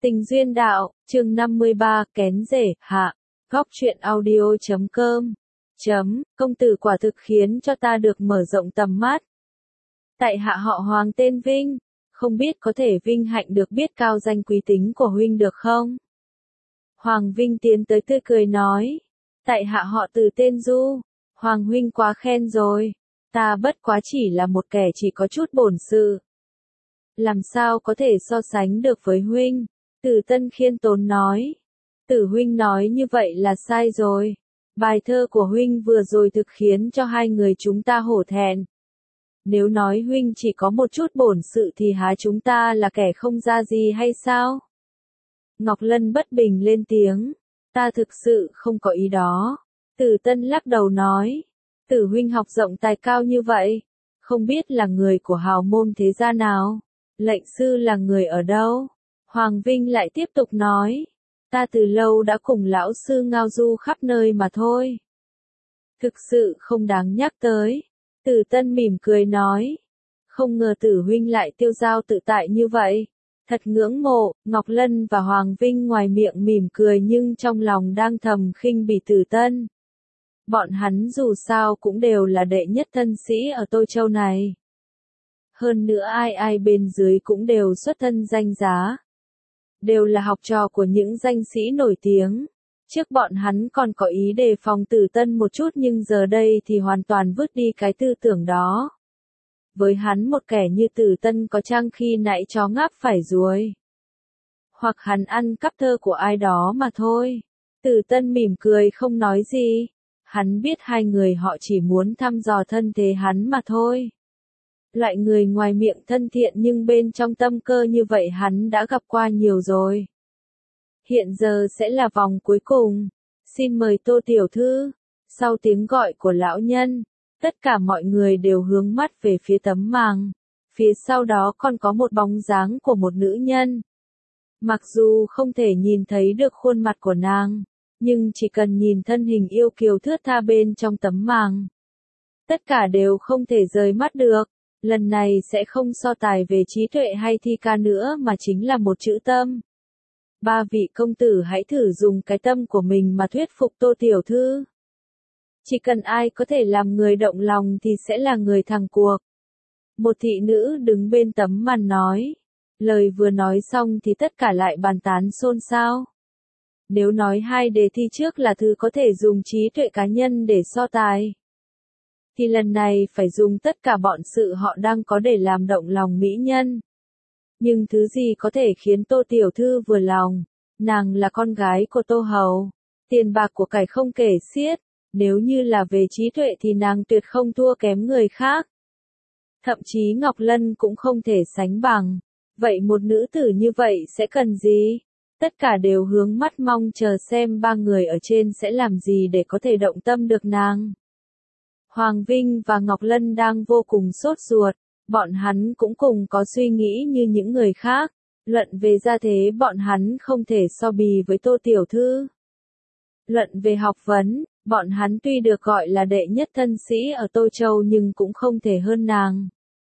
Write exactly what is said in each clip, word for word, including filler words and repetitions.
Tình duyên đạo, chương năm mươi ba, kén rể, hạ, góc truyện audio chấm com, chấm, công tử quả thực khiến cho ta được mở rộng tầm mắt. Tại hạ họ Hoàng tên Vinh, không biết có thể vinh hạnh được biết cao danh quý tính của huynh được không? Hoàng Vinh tiến tới tươi cười nói, tại hạ họ Từ tên Du, Hoàng huynh quá khen rồi, ta bất quá chỉ là một kẻ chỉ có chút bổn sự. Làm sao có thể so sánh được với huynh? Từ Tân khiêm tốn nói. Tử huynh nói như vậy là sai rồi. Bài thơ của huynh vừa rồi thực khiến cho hai người chúng ta hổ thẹn. Nếu nói huynh chỉ có một chút bổn sự thì há chúng ta là kẻ không ra gì hay sao? Ngọc Lân bất bình lên tiếng. Ta thực sự không có ý đó. Từ Tân lắc đầu nói. Tử huynh học rộng tài cao như vậy. Không biết là người của hào môn thế gia nào? Lệnh sư là người ở đâu? Hoàng Vinh lại tiếp tục nói, ta từ lâu đã cùng lão sư ngao du khắp nơi mà thôi. Thực sự không đáng nhắc tới. Từ Tân mỉm cười nói, không ngờ Tử huynh lại tiêu dao tự tại như vậy. Thật ngưỡng mộ. Ngọc Lân và Hoàng Vinh ngoài miệng mỉm cười nhưng trong lòng đang thầm khinh bỉ Từ Tân. Bọn hắn dù sao cũng đều là đệ nhất thân sĩ ở Tô Châu này. Hơn nữa ai ai bên dưới cũng đều xuất thân danh giá. Đều là học trò của những danh sĩ nổi tiếng. Trước bọn hắn còn có ý đề phòng Tử Tân một chút nhưng giờ đây thì hoàn toàn vứt đi cái tư tưởng đó. Với hắn một kẻ như Tử Tân có chăng khi nãy chó ngáp phải ruồi. Hoặc hắn ăn cắp thơ của ai đó mà thôi. Tử Tân mỉm cười không nói gì. Hắn biết hai người họ chỉ muốn thăm dò thân thế hắn mà thôi. Loại người ngoài miệng thân thiện nhưng bên trong tâm cơ như vậy hắn đã gặp qua nhiều rồi. Hiện giờ sẽ là vòng cuối cùng. Xin mời Tô tiểu thư. Sau tiếng gọi của lão nhân, tất cả mọi người đều hướng mắt về phía tấm màng. Phía sau đó còn có một bóng dáng của một nữ nhân. Mặc dù không thể nhìn thấy được khuôn mặt của nàng, nhưng chỉ cần nhìn thân hình yêu kiều thướt tha bên trong tấm màng. Tất cả đều không thể rời mắt được. Lần này sẽ không so tài về trí tuệ hay thi ca nữa mà chính là một chữ tâm. Ba vị công tử hãy thử dùng cái tâm của mình mà thuyết phục Tô tiểu thư. Chỉ cần ai có thể làm người động lòng thì sẽ là người thắng cuộc. Một thị nữ đứng bên tấm màn nói. Lời vừa nói xong thì tất cả lại bàn tán xôn xao. Nếu nói hai đề thi trước là thứ có thể dùng trí tuệ cá nhân để so tài, thì lần này phải dùng tất cả bọn sự họ đang có để làm động lòng mỹ nhân. Nhưng thứ gì có thể khiến Tô tiểu thư vừa lòng? Nàng là con gái của Tô hầu, tiền bạc của cải không kể xiết, nếu như là về trí tuệ thì nàng tuyệt không thua kém người khác. Thậm chí Ngọc Lân cũng không thể sánh bằng. Vậy một nữ tử như vậy sẽ cần gì? Tất cả đều hướng mắt mong chờ xem ba người ở trên sẽ làm gì để có thể động tâm được nàng. Hoàng Vinh và Ngọc Lân đang vô cùng sốt ruột, bọn hắn cũng cùng có suy nghĩ như những người khác, luận về gia thế bọn hắn không thể so bì với Tô tiểu thư. Luận về học vấn, bọn hắn tuy được gọi là đệ nhất thân sĩ ở Tô Châu nhưng cũng không thể hơn nàng.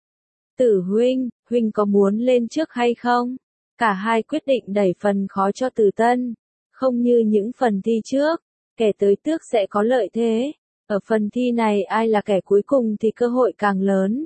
Tử huynh, huynh có muốn lên trước hay không? Cả hai quyết định đẩy phần khó cho Từ Tân, không như những phần thi trước, kẻ tới tước sẽ có lợi thế. Ở phần thi này ai là kẻ cuối cùng thì cơ hội càng lớn.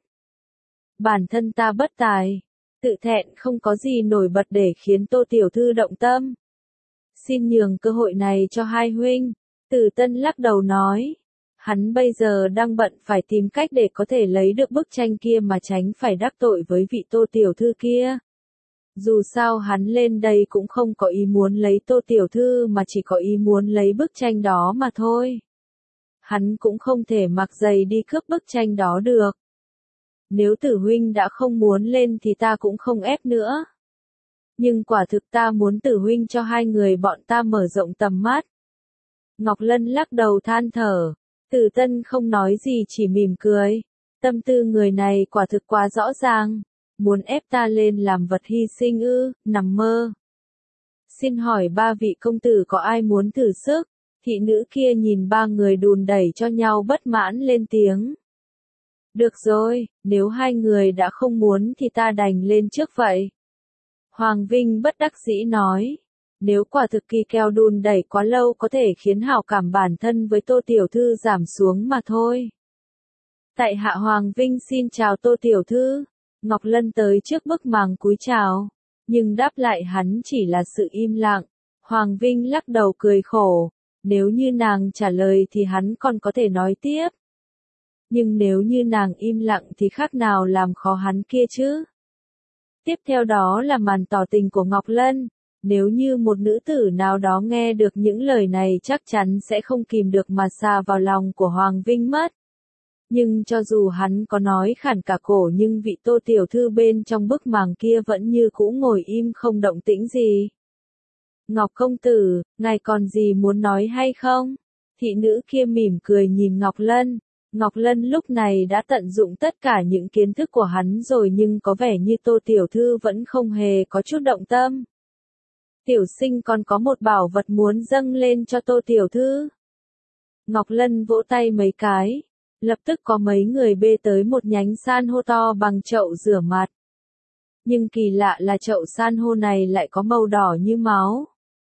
Bản thân ta bất tài, tự thẹn không có gì nổi bật để khiến Tô tiểu thư động tâm. Xin nhường cơ hội này cho hai huynh. Từ Tân lắc đầu nói. Hắn bây giờ đang bận phải tìm cách để có thể lấy được bức tranh kia mà tránh phải đắc tội với vị Tô tiểu thư kia. Dù sao hắn lên đây cũng không có ý muốn lấy Tô tiểu thư mà chỉ có ý muốn lấy bức tranh đó mà thôi. Hắn cũng không thể mặc giày đi cướp bức tranh đó được. Nếu Tử huynh đã không muốn lên thì ta cũng không ép nữa. Nhưng quả thực ta muốn Tử huynh cho hai người bọn ta mở rộng tầm mắt. Ngọc Lân lắc đầu than thở. Từ Tân không nói gì chỉ mỉm cười. Tâm tư người này quả thực quá rõ ràng. Muốn ép ta lên làm vật hy sinh ư, nằm mơ. Xin hỏi ba vị công tử có ai muốn thử sức? Thị nữ kia nhìn ba người đùn đẩy cho nhau bất mãn lên tiếng. Được rồi, nếu hai người đã không muốn thì ta đành lên trước vậy. Hoàng Vinh bất đắc dĩ nói. Nếu quả thực kỳ kèo đùn đẩy quá lâu có thể khiến hảo cảm bản thân với Tô Tiểu Thư giảm xuống mà thôi. Tại hạ Hoàng Vinh xin chào Tô Tiểu Thư. Ngọc Lân tới trước bức màn cúi chào. Nhưng đáp lại hắn chỉ là sự im lặng. Hoàng Vinh lắc đầu cười khổ. Nếu như nàng trả lời thì hắn còn có thể nói tiếp. Nhưng nếu như nàng im lặng thì khác nào làm khó hắn kia chứ. Tiếp theo đó là màn tỏ tình của Ngọc Lân. Nếu như một nữ tử nào đó nghe được những lời này chắc chắn sẽ không kìm được mà sa vào lòng của Hoàng Vinh mất. Nhưng cho dù hắn có nói khản cả cổ nhưng vị Tô Tiểu Thư bên trong bức màn kia vẫn như cũ ngồi im không động tĩnh gì. Ngọc công tử, ngài còn gì muốn nói hay không? Thị nữ kia mỉm cười nhìn Ngọc Lân. Ngọc Lân lúc này đã tận dụng tất cả những kiến thức của hắn rồi nhưng có vẻ như Tô Tiểu Thư vẫn không hề có chút động tâm. Tiểu sinh còn có một bảo vật muốn dâng lên cho Tô Tiểu Thư. Ngọc Lân vỗ tay mấy cái. Lập tức có mấy người bê tới một nhánh san hô to bằng chậu rửa mặt. Nhưng kỳ lạ là chậu san hô này lại có màu đỏ như máu.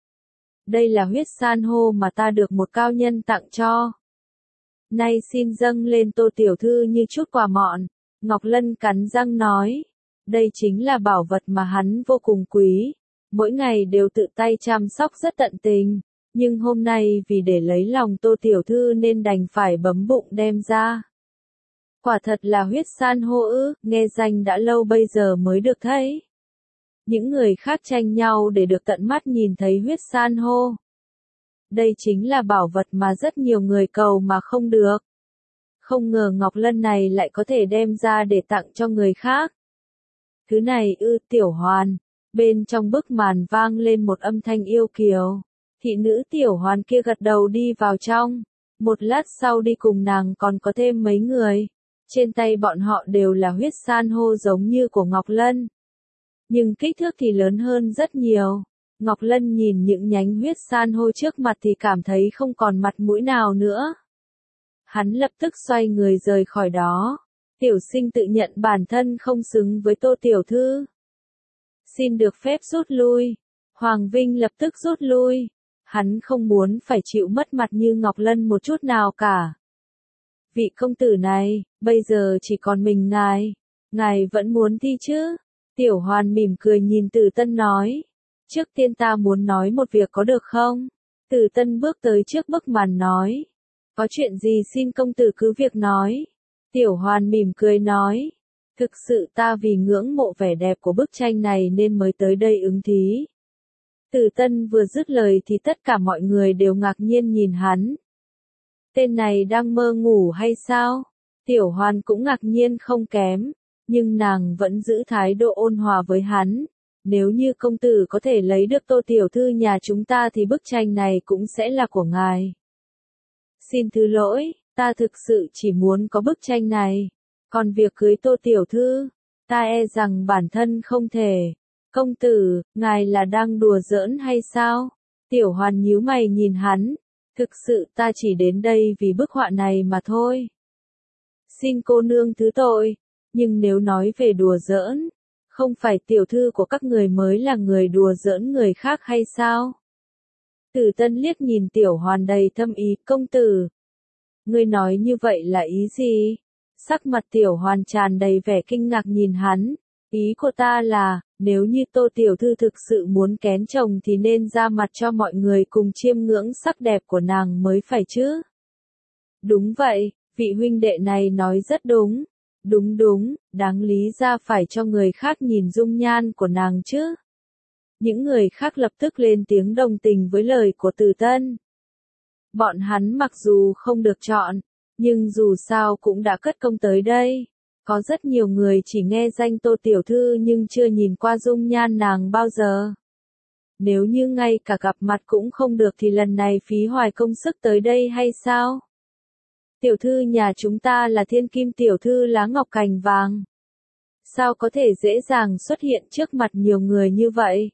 Đây là huyết san hô mà ta được một cao nhân tặng cho. Nay xin dâng lên Tô Tiểu Thư như chút quà mọn. Ngọc Lân cắn răng nói. Đây chính là bảo vật mà hắn vô cùng quý. Mỗi ngày đều tự tay chăm sóc rất tận tình. Nhưng hôm nay vì để lấy lòng Tô Tiểu Thư nên đành phải bấm bụng đem ra. Quả thật là huyết san hô ư, nghe danh đã lâu bây giờ mới được thấy. Những người khác tranh nhau để được tận mắt nhìn thấy huyết san hô. Đây chính là bảo vật mà rất nhiều người cầu mà không được. Không ngờ Ngọc Lân này lại có thể đem ra để tặng cho người khác. Thứ này ư, Tiểu Hoàn. Bên trong bức màn vang lên một âm thanh yêu kiều. Thị nữ Tiểu Hoàn kia gật đầu đi vào trong. Một lát sau đi cùng nàng còn có thêm mấy người. Trên tay bọn họ đều là huyết san hô giống như của Ngọc Lân. Nhưng kích thước thì lớn hơn rất nhiều. Ngọc Lân nhìn những nhánh huyết san hô trước mặt thì cảm thấy không còn mặt mũi nào nữa. Hắn lập tức xoay người rời khỏi đó. Tiểu sinh tự nhận bản thân không xứng với Tô Tiểu Thư. Xin được phép rút lui. Hoàng Vinh lập tức rút lui. Hắn không muốn phải chịu mất mặt như Ngọc Lân một chút nào cả. Vị công tử này, bây giờ chỉ còn mình ngài. Ngài vẫn muốn thi chứ? Tiểu Hoàn mỉm cười nhìn Từ Tân nói. Trước tiên ta muốn nói một việc có được không? Từ Tân bước tới trước bức màn nói. Có chuyện gì xin công tử cứ việc nói. Tiểu Hoàn mỉm cười nói. Thực sự ta vì ngưỡng mộ vẻ đẹp của bức tranh này nên mới tới đây ứng thí. Từ Tân vừa dứt lời thì tất cả mọi người đều ngạc nhiên nhìn hắn. Tên này đang mơ ngủ hay sao? Tiểu Hoàn cũng ngạc nhiên không kém, nhưng nàng vẫn giữ thái độ ôn hòa với hắn. Nếu như công tử có thể lấy được Tô Tiểu Thư nhà chúng ta thì bức tranh này cũng sẽ là của ngài. Xin thứ lỗi, ta thực sự chỉ muốn có bức tranh này. Còn việc cưới Tô Tiểu Thư, ta e rằng bản thân không thể. Công tử, ngài là đang đùa giỡn hay sao? Tiểu Hoàn nhíu mày nhìn hắn. Thực sự ta chỉ đến đây vì bức họa này mà thôi. Xin cô nương thứ tội, nhưng nếu nói về đùa giỡn, không phải tiểu thư của các người mới là người đùa giỡn người khác hay sao? Từ Tân liếc nhìn Tiểu Hoàn đầy thâm ý, công tử. Ngươi nói như vậy là ý gì? Sắc mặt Tiểu Hoàn tràn đầy vẻ kinh ngạc nhìn hắn. Ý của ta là, nếu như Tô Tiểu Thư thực sự muốn kén chồng thì nên ra mặt cho mọi người cùng chiêm ngưỡng sắc đẹp của nàng mới phải chứ. Đúng vậy, vị huynh đệ này nói rất đúng. Đúng đúng, đáng lý ra phải cho người khác nhìn dung nhan của nàng chứ. Những người khác lập tức lên tiếng đồng tình với lời của Từ Tân. Bọn hắn mặc dù không được chọn, nhưng dù sao cũng đã cất công tới đây. Có rất nhiều người chỉ nghe danh Tô Tiểu Thư nhưng chưa nhìn qua dung nhan nàng bao giờ. Nếu như ngay cả gặp mặt cũng không được thì lần này phí hoài công sức tới đây hay sao? Tiểu thư nhà chúng ta là thiên kim tiểu thư lá ngọc cành vàng. Sao có thể dễ dàng xuất hiện trước mặt nhiều người như vậy?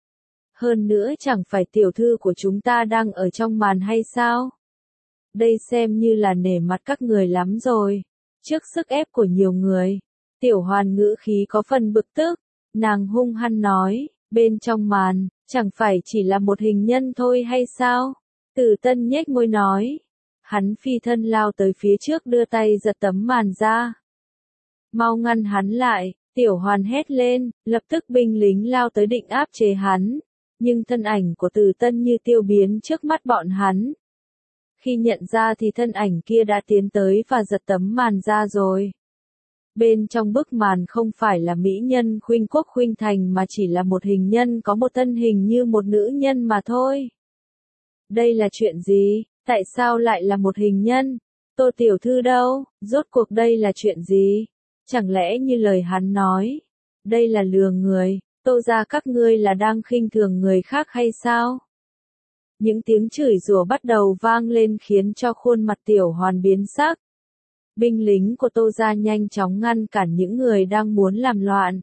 Hơn nữa chẳng phải tiểu thư của chúng ta đang ở trong màn hay sao? Đây xem như là nể mặt các người lắm rồi. Trước sức ép của nhiều người, Tiểu Hoàn ngữ khí có phần bực tức, nàng hung hăng nói, Bên trong màn, chẳng phải chỉ là một hình nhân thôi hay sao? Từ Tân nhếch môi nói. Hắn phi thân lao tới phía trước đưa tay giật tấm màn ra. Mau ngăn hắn lại, Tiểu Hoàn hét lên, lập tức binh lính lao tới định áp chế hắn. Nhưng thân ảnh của Từ Tân như tiêu biến trước mắt bọn hắn. Khi nhận ra thì thân ảnh kia đã tiến tới và giật tấm màn ra rồi. Bên trong bức màn không phải là mỹ nhân Khuynh Quốc Khuynh Thành mà chỉ là một hình nhân có một thân hình như một nữ nhân mà thôi. Đây là chuyện gì? Tại sao lại là một hình nhân? Tô tiểu thư đâu? Rốt cuộc đây là chuyện gì? Chẳng lẽ như lời hắn nói? Đây là lừa người, Tô gia các ngươi là đang khinh thường người khác hay sao? Những tiếng chửi rủa bắt đầu vang lên khiến cho khuôn mặt Tiểu Hoàn biến sắc. Binh lính của Tô gia nhanh chóng ngăn cản những người đang muốn làm loạn.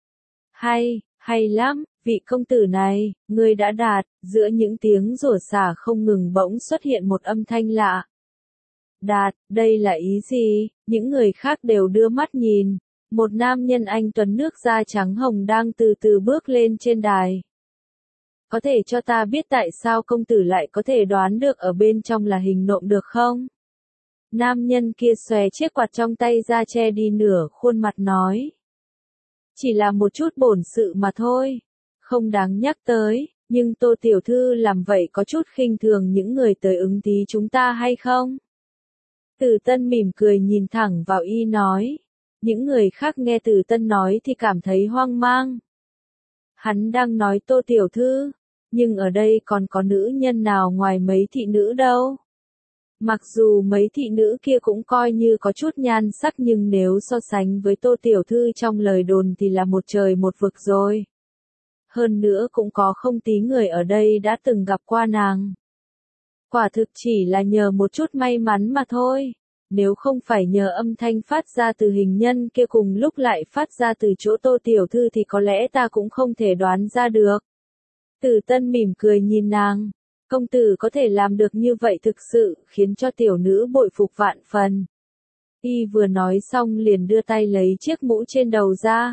Hay, hay lắm, vị công tử này, ngươi đã đạt, giữa những tiếng rủa xả không ngừng bỗng xuất hiện một âm thanh lạ. Đạt, đây là ý gì? Những người khác đều đưa mắt nhìn. Một nam nhân anh tuấn nước da trắng hồng đang từ từ bước lên trên đài. Có thể cho ta biết tại sao công tử lại có thể đoán được ở bên trong là hình nộm được không? Nam nhân kia xòe chiếc quạt trong tay ra che đi nửa khuôn mặt nói. Chỉ là một chút bổn sự mà thôi. Không đáng nhắc tới, nhưng Tô tiểu thư làm vậy có chút khinh thường những người tới ứng tí chúng ta hay không? Từ Tân mỉm cười nhìn thẳng vào y nói. Những người khác nghe Từ Tân nói thì cảm thấy hoang mang. Hắn đang nói Tô tiểu thư, nhưng ở đây còn có nữ nhân nào ngoài mấy thị nữ đâu. Mặc dù mấy thị nữ kia cũng coi như có chút nhan sắc nhưng nếu so sánh với Tô tiểu thư trong lời đồn thì là một trời một vực rồi. Hơn nữa cũng có không tí người ở đây đã từng gặp qua nàng. Quả thực chỉ là nhờ một chút may mắn mà thôi. Nếu không phải nhờ âm thanh phát ra từ hình nhân kia cùng lúc lại phát ra từ chỗ Tô tiểu thư thì có lẽ ta cũng không thể đoán ra được. Từ Tân mỉm cười nhìn nàng. Công tử có thể làm được như vậy thực sự khiến cho tiểu nữ bội phục vạn phần. Y vừa nói xong liền đưa tay lấy chiếc mũ trên đầu ra.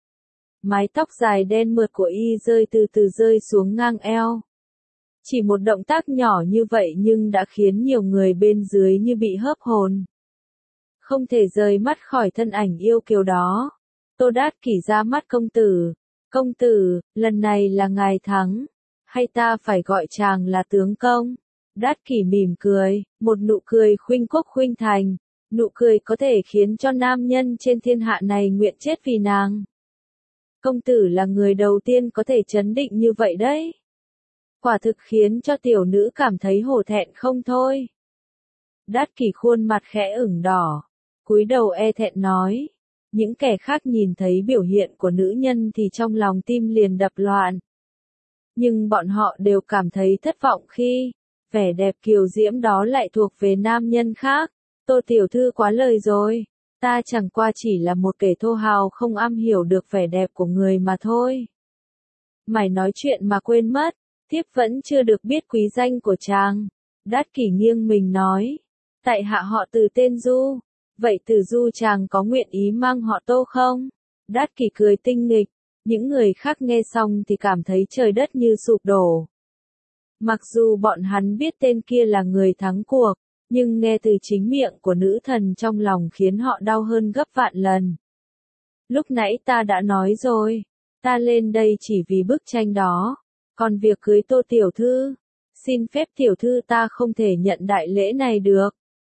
Mái tóc dài đen mượt của y rơi từ từ rơi xuống ngang eo. Chỉ một động tác nhỏ như vậy nhưng đã khiến nhiều người bên dưới như bị hớp hồn. Không thể rời mắt khỏi thân ảnh yêu kiều đó. Tô Đát Kỷ ra mắt công tử. Công tử, lần này là ngài thắng. Hay ta phải gọi chàng là tướng công? Đát Kỷ mỉm cười, một nụ cười khuynh quốc khuynh thành. Nụ cười có thể khiến cho nam nhân trên thiên hạ này nguyện chết vì nàng. Công tử là người đầu tiên có thể chấn định như vậy đấy. Quả thực khiến cho tiểu nữ cảm thấy hổ thẹn không thôi. Đát Kỷ khuôn mặt khẽ ửng đỏ, cúi đầu e thẹn nói. Những kẻ khác nhìn thấy biểu hiện của nữ nhân thì trong lòng tim liền đập loạn. Nhưng bọn họ đều cảm thấy thất vọng khi vẻ đẹp kiều diễm đó lại thuộc về nam nhân khác. Tô tiểu thư quá lời rồi. Ta chẳng qua chỉ là một kẻ thô hào không am hiểu được vẻ đẹp của người mà thôi. Mày nói chuyện mà quên mất. Thiếp vẫn chưa được biết quý danh của chàng. Đát Kỷ nghiêng mình nói. Tại hạ họ Từ tên Du. Vậy Từ Du chàng có nguyện ý mang họ Tô không? Đát Kỷ cười tinh nghịch. Những người khác nghe xong thì cảm thấy trời đất như sụp đổ. Mặc dù bọn hắn biết tên kia là người thắng cuộc, nhưng nghe từ chính miệng của nữ thần trong lòng khiến họ đau hơn gấp vạn lần. Lúc nãy ta đã nói rồi, ta lên đây chỉ vì bức tranh đó, còn việc cưới Tô tiểu thư, xin phép tiểu thư ta không thể nhận đại lễ này được.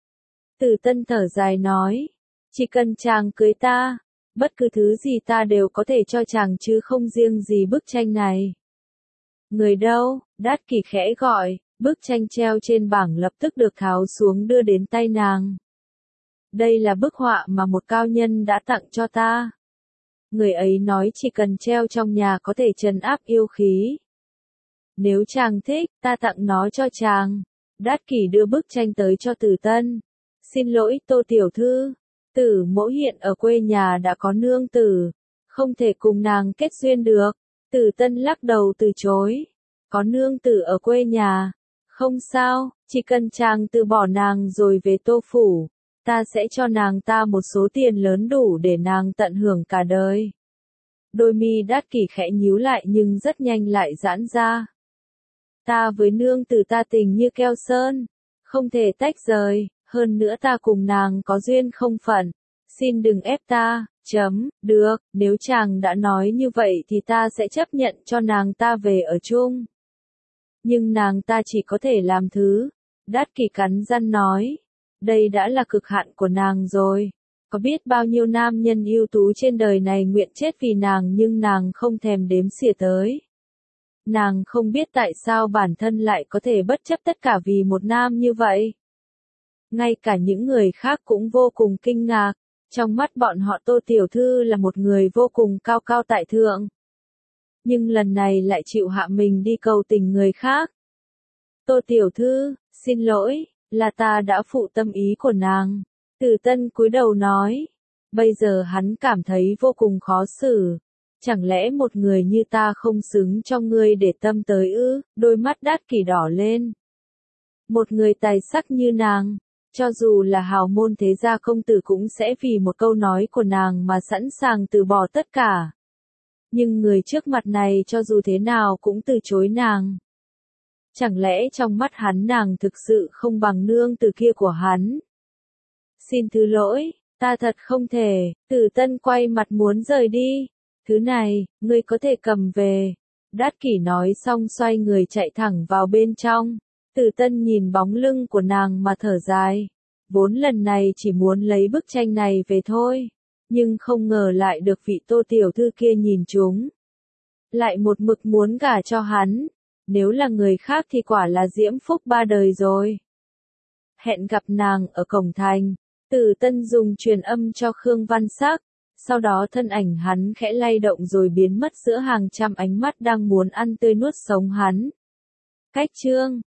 Từ Tân thở dài nói, chỉ cần chàng cưới ta, bất cứ thứ gì ta đều có thể cho chàng chứ không riêng gì bức tranh này. Người đâu? Đát Kỷ khẽ gọi, bức tranh treo trên bảng lập tức được tháo xuống đưa đến tay nàng. Đây là bức họa mà một cao nhân đã tặng cho ta. Người ấy nói chỉ cần treo trong nhà có thể trấn áp yêu khí. Nếu chàng thích, ta tặng nó cho chàng. Đát Kỷ đưa bức tranh tới cho Từ Tân. Xin lỗi Tô tiểu thư. Tử mẫu hiện ở quê nhà đã có nương tử, không thể cùng nàng kết duyên được. Từ Tân lắc đầu từ chối. Có nương tử ở quê nhà, không sao, chỉ cần chàng từ bỏ nàng rồi về Tô phủ, ta sẽ cho nàng ta một số tiền lớn đủ để nàng tận hưởng cả đời. Đôi mi Đát Kỷ khẽ nhíu lại nhưng rất nhanh lại giãn ra. Ta với nương tử ta tình như keo sơn, không thể tách rời, hơn nữa ta cùng nàng có duyên không phận. Xin đừng ép ta, chấm, được, nếu chàng đã nói như vậy thì ta sẽ chấp nhận cho nàng ta về ở chung. Nhưng nàng ta chỉ có thể làm thứ. Đát Kỷ cắn răng nói. Đây đã là cực hạn của nàng rồi. Có biết bao nhiêu nam nhân ưu tú trên đời này nguyện chết vì nàng nhưng nàng không thèm đếm xỉa tới. Nàng không biết tại sao bản thân lại có thể bất chấp tất cả vì một nam như vậy. Ngay cả những người khác cũng vô cùng kinh ngạc. Trong mắt bọn họ Tô Tiểu Thư là một người vô cùng cao cao tại thượng. Nhưng lần này lại chịu hạ mình đi cầu tình người khác. Tô Tiểu Thư, xin lỗi, là ta đã phụ tâm ý của nàng. Từ Tân cúi đầu nói. Bây giờ hắn cảm thấy vô cùng khó xử. Chẳng lẽ một người như ta không xứng cho ngươi để tâm tới ư? Đôi mắt Đát Kỷ đỏ lên. Một người tài sắc như nàng, cho dù là hào môn thế gia công tử cũng sẽ vì một câu nói của nàng mà sẵn sàng từ bỏ tất cả. Nhưng người trước mặt này cho dù thế nào cũng từ chối nàng. Chẳng lẽ trong mắt hắn nàng thực sự không bằng nương tử kia của hắn? Xin thứ lỗi, ta thật không thể. Từ Tân quay mặt muốn rời đi. Thứ này, ngươi có thể cầm về. Đát Kỷ nói xong xoay người chạy thẳng vào bên trong. Từ Tân nhìn bóng lưng của nàng mà thở dài. Vốn lần này chỉ muốn lấy bức tranh này về thôi. Nhưng không ngờ lại được vị Tô Tiểu Thư kia nhìn trúng. Lại một mực muốn gả cho hắn. Nếu là người khác thì quả là diễm phúc ba đời rồi. Hẹn gặp nàng ở cổng thành. Từ Tân dùng truyền âm cho Khương Văn Sắc. Sau đó thân ảnh hắn khẽ lay động rồi biến mất giữa hàng trăm ánh mắt đang muốn ăn tươi nuốt sống hắn. Cách chương